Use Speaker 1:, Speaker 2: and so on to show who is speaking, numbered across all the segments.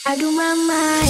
Speaker 1: Aduh mama,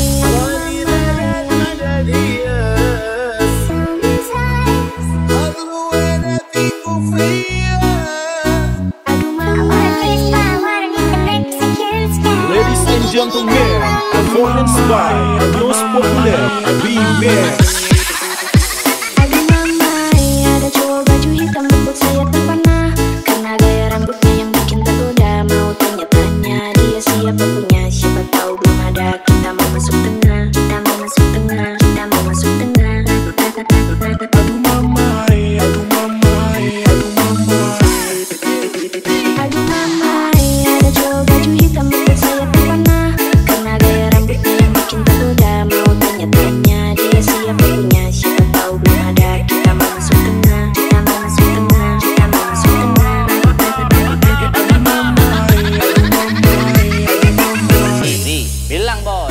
Speaker 2: Ladies and gentlemen, performance by Most Popular Remix.
Speaker 1: aduh mama, ada cowok baju hitam lembut saya terpana. Karena gaya rambutnya yang bikin tergoda. Mau tanya-tanya dia siapa punya. Siapa tahu belum ada. Kita mau masuk tengah, kita mau masuk tengah, kita mau masuk tengah.
Speaker 2: Aduh mamai, aduh mamai, aduh mamai.
Speaker 1: Aduh mama, ada cowok baju hitam lembut saya terpana. Karena gaya rambutnya yang bikin tergoda. Mau tanya-tanya dia siapa punya. Siapa tahu belum ada. Kita mau masuk tengah, kita mau masuk tengah, kita mau masuk tengah.
Speaker 2: Aduh mamai, aduh mamai, aduh mamai.
Speaker 3: Ini bilang bos.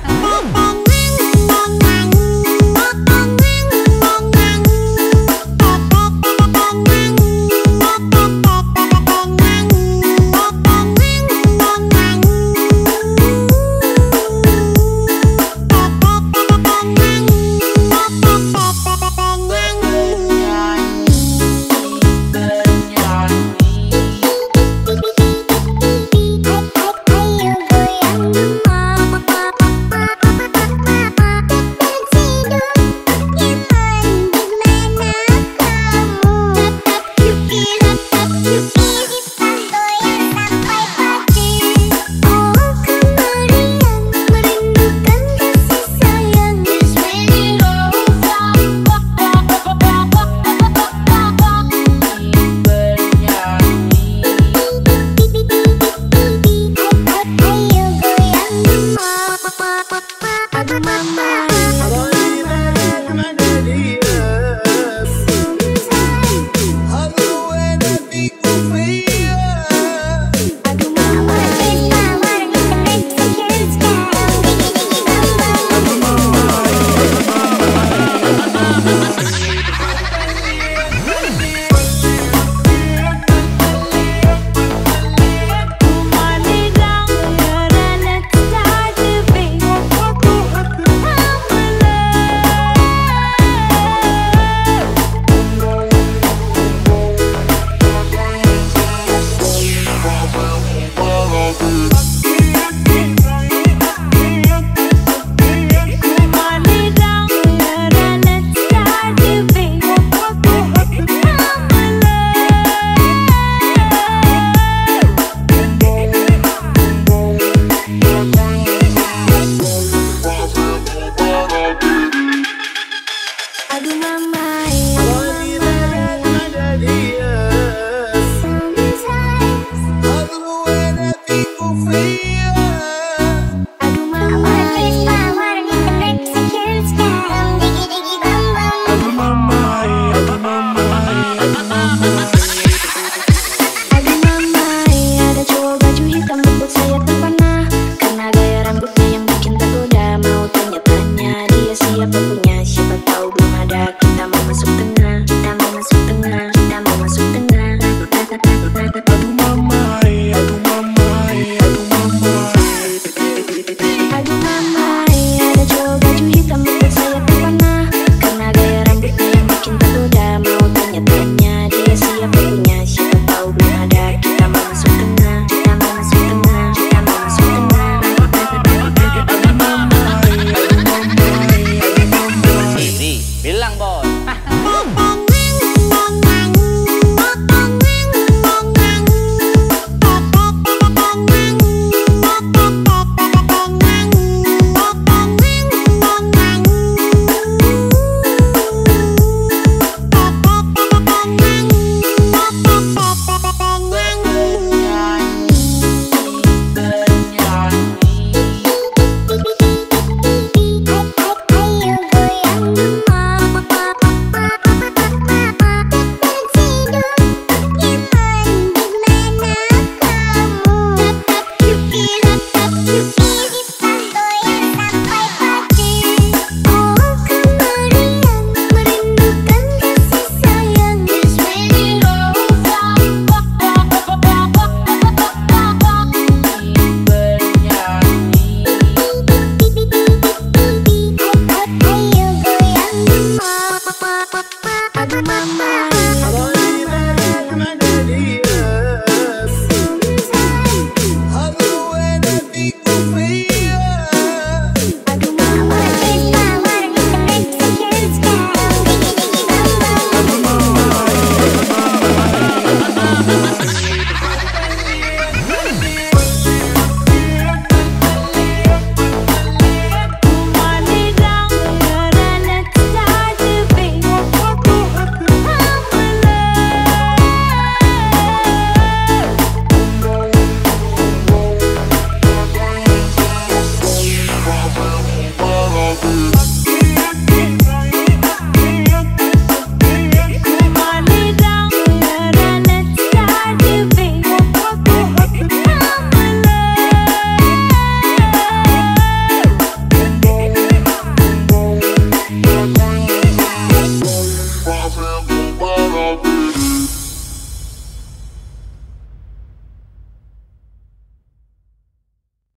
Speaker 1: Aduh mama, aduh mama.
Speaker 2: Wow.